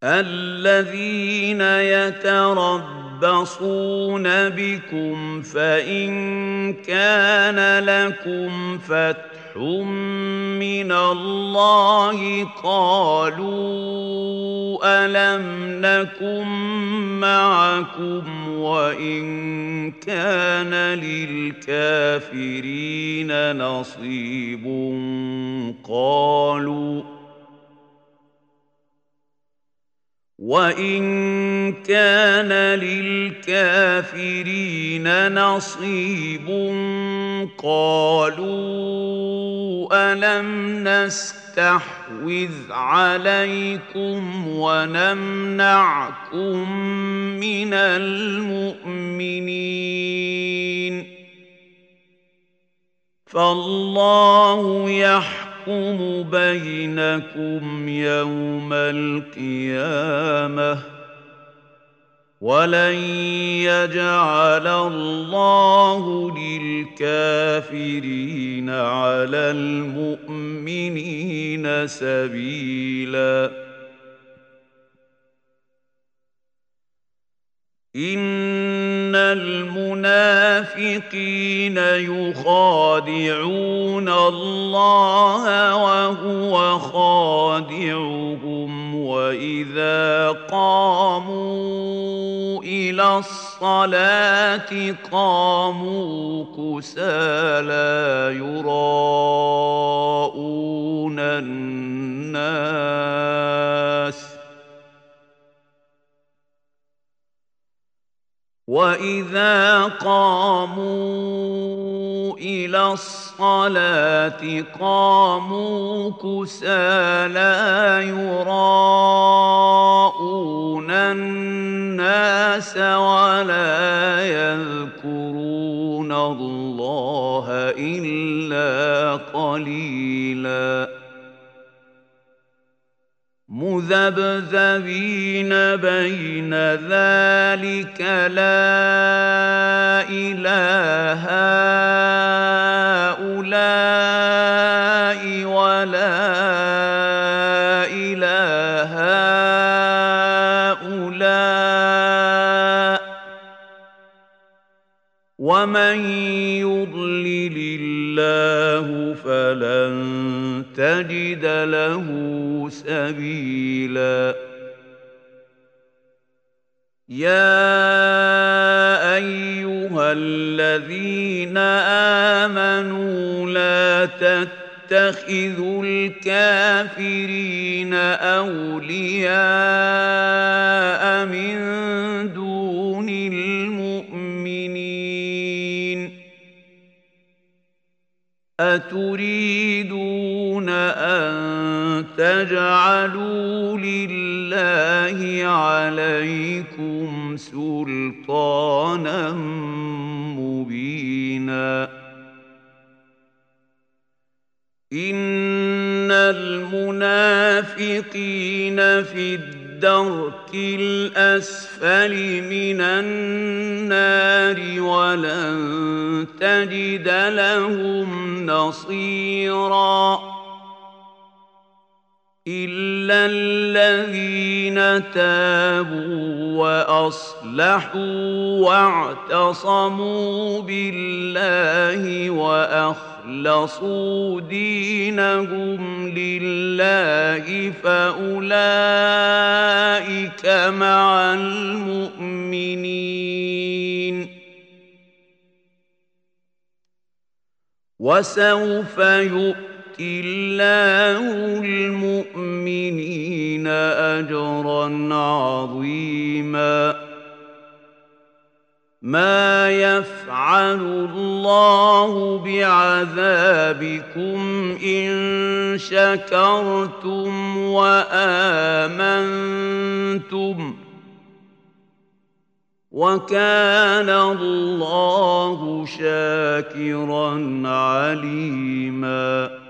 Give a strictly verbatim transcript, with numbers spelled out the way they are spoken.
الذين يتربصون بكم فإن كان لكم فتح من الله قالوا ألم نكن معكم وإن كان للكافرين نصيب قالوا وَإِن كَانَ لِلْكَافِرِينَ نَصِيبٌ قَالُوا أَلَمْ نَسْتَحْوِذْ عَلَيْكُمْ وَنَمْنَعْكُمْ مِنَ الْمُؤْمِنِينَ فَاللَّهُ يَحْكُمُ يحكم بينكم يوم القيامة ولن يجعل الله للكافرين على المؤمنين سبيلا إن المنافقين يخادعون الله وهو خادعهم وإذا قاموا إلى الصلاة قاموا كسالى يراءون الناس وَإِذَا قَامُوا إِلَى الصَّلَاةِ قَامُوا كُسَالَى يُرَاءُونَ النَّاسَ وَلَا يَذْكُرُونَ اللَّهَ إِلَّا قَلِيلًا مذبذبين بين ذلك لا إله هؤلاء ولا إله هؤلاء ومن يضلل الله فلن تجد له سبيلا يا أيها الذين آمنوا لا تتخذوا الكافرين أولياء من دون المؤمنين أتريدون أن تجعلوا لله عليكم سلطانا مبينا إن المنافقين في الدرك الأسفل من النار ولن تجد لهم نصيرا إلا الذين تابوا وأصلحوا واعتصموا بالله وأخلصوا دينهم لله فأولئك مع المؤمنين وسوف يؤمنون الله المؤمنين أجرا عظيما ما يفعل الله بعذابكم إن شكرتم وآمنتم وكان الله شاكرا عليما